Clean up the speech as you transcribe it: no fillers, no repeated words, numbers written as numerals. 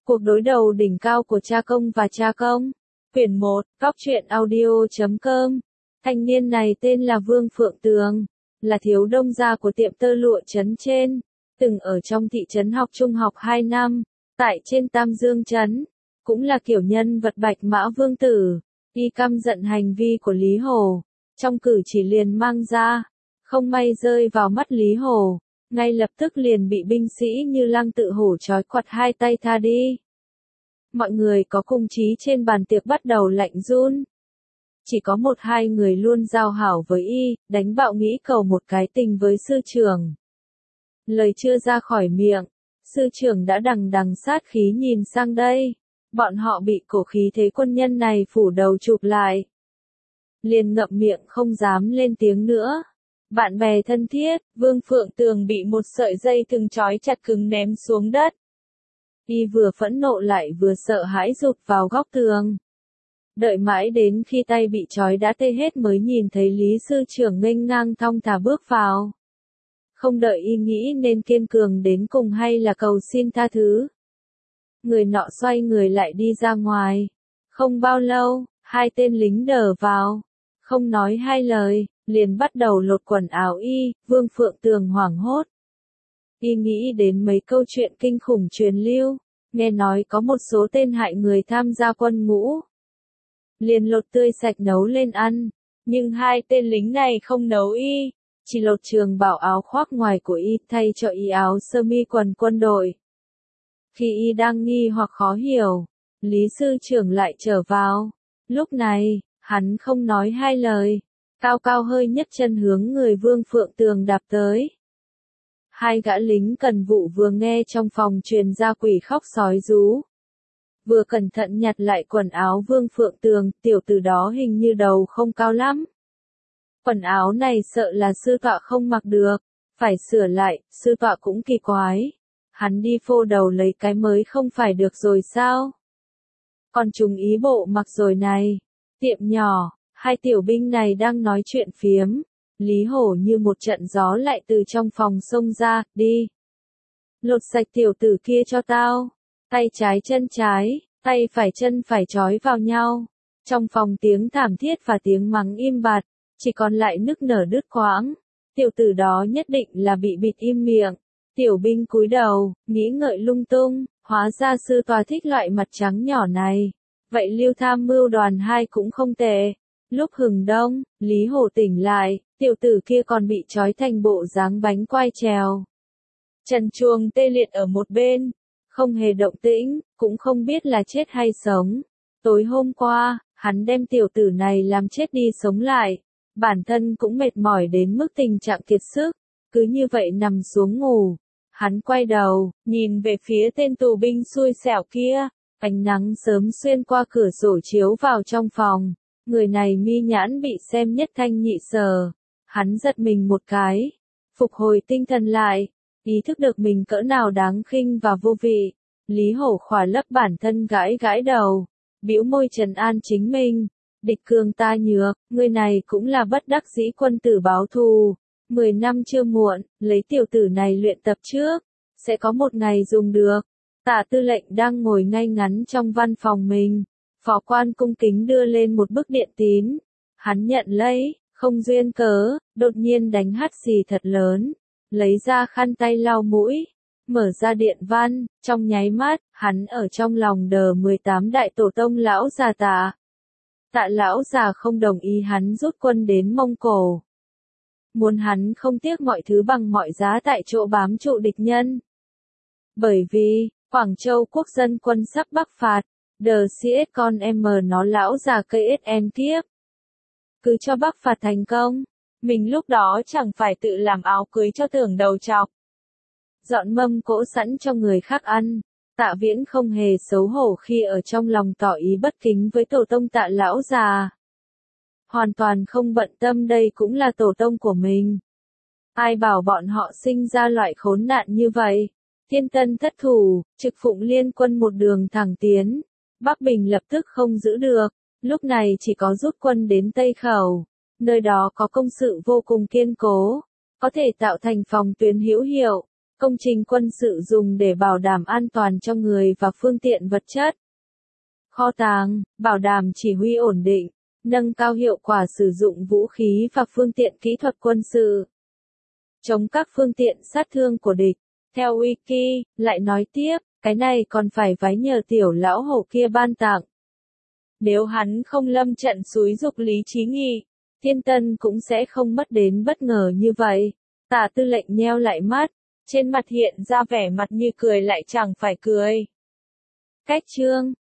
Cuộc đối đầu đỉnh cao của cha công và cha công. Quyển 1, Góc truyện audio.com. Thanh niên này tên là Vương Phượng Tường, là thiếu đông gia của tiệm tơ lụa trấn trên, từng ở trong thị trấn học trung học 2 năm, tại trên Tam Dương trấn, cũng là kiểu nhân vật bạch mã vương tử, y căm giận hành vi của Lý Hổ, trong cử chỉ liền mang ra, không may rơi vào mắt Lý Hổ, ngay lập tức liền bị binh sĩ như Lăng Tự Hổ trói quặt hai tay tha đi. Mọi người có cùng chí trên bàn tiệc bắt đầu lạnh run. Chỉ có một hai người luôn giao hảo với y, đánh bạo nghĩ cầu một cái tình với sư trưởng. Lời chưa ra khỏi miệng, sư trưởng đã đằng đằng sát khí nhìn sang đây. Bọn họ bị cổ khí thế quân nhân này phủ đầu chụp lại. Liền ngậm miệng không dám lên tiếng nữa. Bạn bè thân thiết, Vương Phượng Tường bị một sợi dây thừng trói chặt cứng ném xuống đất. Y vừa phẫn nộ lại vừa sợ hãi rụt vào góc tường. Đợi mãi đến khi tay bị trói đã tê hết mới nhìn thấy Lý sư trưởng nghênh ngang thong thả bước vào. Không đợi y nghĩ nên kiên cường đến cùng hay là cầu xin tha thứ. Người nọ xoay người lại đi ra ngoài. Không bao lâu, hai tên lính đờ vào. Không nói hai lời, liền bắt đầu lột quần áo y, Vương Phượng Tường hoảng hốt. Y nghĩ đến mấy câu chuyện kinh khủng truyền lưu, nghe nói có một số tên hại người tham gia quân ngũ. Liền lột tươi sạch nấu lên ăn, nhưng hai tên lính này không nấu y, chỉ lột trường bảo áo khoác ngoài của y thay cho y áo sơ mi quần quân đội. Khi y đang nghi hoặc khó hiểu, Lý sư trưởng lại trở vào. Lúc này, hắn không nói hai lời, cao cao hơi nhấc chân hướng người Vương Phượng Tường đạp tới. Hai gã lính cần vụ vừa nghe trong phòng truyền ra quỷ khóc sói rú. Vừa cẩn thận nhặt lại quần áo Vương Phượng Tường, tiểu tử đó hình như đầu không cao lắm. Quần áo này sợ là sư tọa không mặc được, phải sửa lại, sư tọa cũng kỳ quái. Hắn đi phô đầu lấy cái mới không phải được rồi sao? Còn trùng ý bộ mặc rồi này. Tiệm nhỏ, hai tiểu binh này đang nói chuyện phiếm. Lý Hổ như một trận gió lại từ trong phòng xông ra, đi. Lột sạch tiểu tử kia cho tao. Tay trái chân trái, tay phải chân phải trói vào nhau. Trong phòng tiếng thảm thiết và tiếng mắng im bặt, chỉ còn lại nức nở đứt quãng. Tiểu tử đó nhất định là bị bịt im miệng. Tiểu binh cúi đầu, nghĩ ngợi lung tung, hóa ra sư tòa thích loại mặt trắng nhỏ này. Vậy Lưu Tham Mưu đoàn 2 cũng không tệ. Lúc hừng đông, Lý Hổ tỉnh lại, tiểu tử kia còn bị trói thành bộ dáng bánh quai trèo. Trần Chuồng tê liệt ở một bên, không hề động tĩnh, cũng không biết là chết hay sống. Tối hôm qua, hắn đem tiểu tử này làm chết đi sống lại. Bản thân cũng mệt mỏi đến mức tình trạng kiệt sức, cứ như vậy nằm xuống ngủ. Hắn quay đầu, nhìn về phía tên tù binh xui xẻo kia, ánh nắng sớm xuyên qua cửa sổ chiếu vào trong phòng. Người này mi nhãn bị xem nhất thanh nhị sở. Hắn giật mình một cái, phục hồi tinh thần lại, ý thức được mình cỡ nào đáng khinh và vô vị. Lý Hổ khỏa lấp bản thân gãi gãi đầu, bĩu môi trấn an chính mình. Địch cường ta nhược, người này cũng là bất đắc dĩ quân tử báo thù. 10 năm chưa muộn, lấy tiểu tử này luyện tập trước, sẽ có một ngày dùng được. Tạ tư lệnh đang ngồi ngay ngắn trong văn phòng mình. Phó quan cung kính đưa lên một bức điện tín. Hắn nhận lấy, không duyên cớ, đột nhiên đánh hắt xì thật lớn. Lấy ra khăn tay lau mũi. Mở ra điện văn, trong nháy mắt, hắn ở trong lòng đờ 18 đại tổ tông lão già Tạ. Tạ lão già không đồng ý hắn rút quân đến Mông Cổ. Muốn hắn không tiếc mọi thứ bằng mọi giá tại chỗ bám trụ địch nhân. Bởi vì, Quảng Châu quốc dân quân sắp bắc phạt, đờ CS con em nó lão già KSN kiếp. Cứ cho bắc phạt thành công, mình lúc đó chẳng phải tự làm áo cưới cho tưởng đầu trọc. Dọn mâm cỗ sẵn cho người khác ăn. Tạ Viễn không hề xấu hổ khi ở trong lòng tỏ ý bất kính với tổ tông Tạ lão già. Hoàn toàn không bận tâm đây cũng là tổ tông của mình. Ai bảo bọn họ sinh ra loại khốn nạn như vậy. Thiên Tân thất thủ, trực phụng liên quân một đường thẳng tiến. Bắc Bình lập tức không giữ được, lúc này chỉ có rút quân đến Tây Khẩu. Nơi đó có công sự vô cùng kiên cố, có thể tạo thành phòng tuyến hữu hiệu. Công trình quân sự dùng để bảo đảm an toàn cho người và phương tiện vật chất. Kho tàng, bảo đảm chỉ huy ổn định, nâng cao hiệu quả sử dụng vũ khí và phương tiện kỹ thuật quân sự. Chống các phương tiện sát thương của địch. Theo Wiki, lại nói tiếp, cái này còn phải vái nhờ tiểu lão hổ kia ban tặng. Nếu hắn không lâm trận xúi dục Lý Chí Nghị, Thiên Tân cũng sẽ không mất đến bất ngờ như vậy. Tả tư lệnh nheo lại mắt, trên mặt hiện ra vẻ mặt như cười lại chẳng phải cười. Cách chương